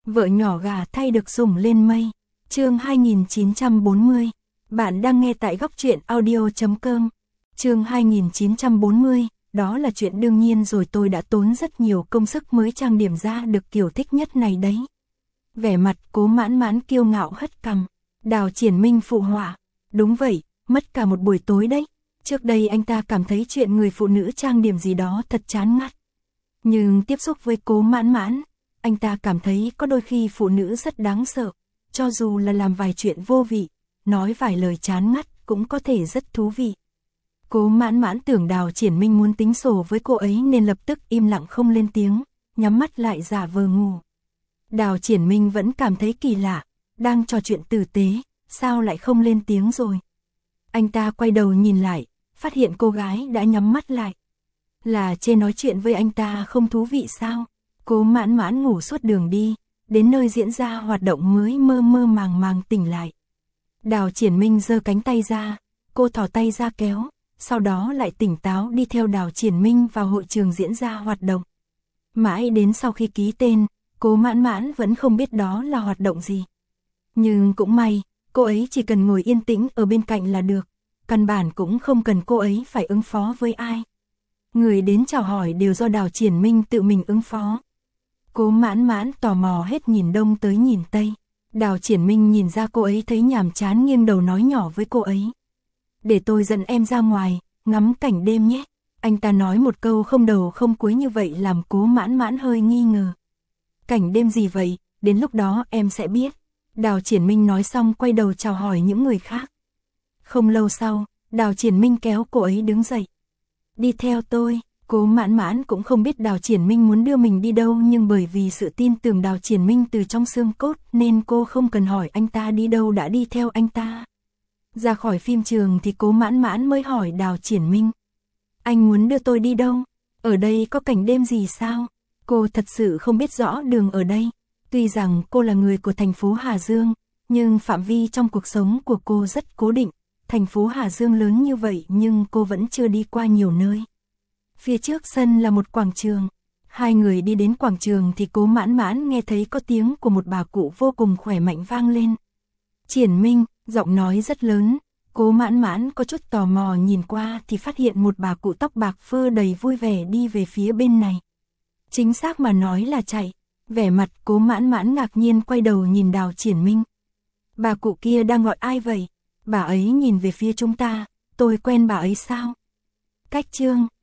Vợ nhỏ gà thay được sủng lên mây. Chương 2940. Bạn đang nghe tại góc truyện audio.com. Chương 2940. Đó là chuyện đương nhiên rồi, tôi đã tốn rất nhiều công sức mới trang điểm ra được kiểu thích nhất này đấy. Vẻ mặt Cố Mãn Mãn kiêu ngạo hất cằm. Đào Triển Minh phụ họa. Đúng vậy, mất cả một buổi tối đấy. Trước đây anh ta cảm thấy chuyện người phụ nữ trang điểm gì đó thật chán ngắt. Nhưng tiếp xúc với Cố Mãn Mãn, anh ta cảm thấy có đôi khi phụ nữ rất đáng sợ. Cho dù là làm vài chuyện vô vị, nói vài lời chán ngắt cũng có thể rất thú vị. Cố Mãn Mãn tưởng Đào Triển Minh muốn tính sổ với cô ấy nên lập tức im lặng không lên tiếng, nhắm mắt lại giả vờ ngủ. Đào Triển Minh vẫn cảm thấy kỳ lạ, đang trò chuyện tử tế, sao lại không lên tiếng rồi. Anh ta quay đầu nhìn lại, phát hiện cô gái đã nhắm mắt lại. Là trên nói chuyện với anh ta không thú vị sao? Cố Mãn Mãn ngủ suốt đường đi, đến nơi diễn ra hoạt động mới mơ mơ màng màng tỉnh lại. Đào Triển Minh giơ cánh tay ra, cô thò tay ra kéo, sau đó lại tỉnh táo đi theo Đào Triển Minh vào hội trường diễn ra hoạt động. Mãi đến sau khi ký tên, Cố Mãn Mãn vẫn không biết đó là hoạt động gì. Nhưng cũng may, cô ấy chỉ cần ngồi yên tĩnh ở bên cạnh là được, căn bản cũng không cần cô ấy phải ứng phó với ai. Người đến chào hỏi đều do Đào Triển Minh tự mình ứng phó. Cố Mãn Mãn tò mò hết nhìn đông tới nhìn tây. Đào Triển Minh nhìn ra cô ấy thấy nhàm chán nghiêng đầu nói nhỏ với cô ấy. Để tôi dẫn em ra ngoài, ngắm cảnh đêm nhé. Anh ta nói một câu không đầu không cuối như vậy làm Cố Mãn Mãn hơi nghi ngờ. Cảnh đêm gì vậy, đến lúc đó em sẽ biết. Đào Triển Minh nói xong quay đầu chào hỏi những người khác. Không lâu sau, Đào Triển Minh kéo cô ấy đứng dậy. Đi theo tôi. Cố Mãn Mãn cũng không biết Đào Triển Minh muốn đưa mình đi đâu, nhưng bởi vì sự tin tưởng Đào Triển Minh từ trong xương cốt nên cô không cần hỏi anh ta đi đâu đã đi theo anh ta. Ra khỏi phim trường thì Cố Mãn Mãn mới hỏi Đào Triển Minh. Anh muốn đưa tôi đi đâu? Ở đây có cảnh đêm gì sao? Cô thật sự không biết rõ đường ở đây. Tuy rằng cô là người của thành phố Hà Dương, nhưng phạm vi trong cuộc sống của cô rất cố định. Thành phố Hà Dương lớn như vậy nhưng cô vẫn chưa đi qua nhiều nơi. Phía trước sân là một quảng trường. Hai người đi đến quảng trường thì Cố Mãn Mãn nghe thấy có tiếng của một bà cụ vô cùng khỏe mạnh vang lên. Triển Minh, giọng nói rất lớn. Cố Mãn Mãn có chút tò mò nhìn qua thì phát hiện một bà cụ tóc bạc phơ đầy vui vẻ đi về phía bên này. Chính xác mà nói là chạy. Vẻ mặt Cố Mãn Mãn ngạc nhiên quay đầu nhìn Đào Triển Minh. Bà cụ kia đang gọi ai vậy? Bà ấy nhìn về phía chúng ta, tôi quen bà ấy sao? Cách Trương,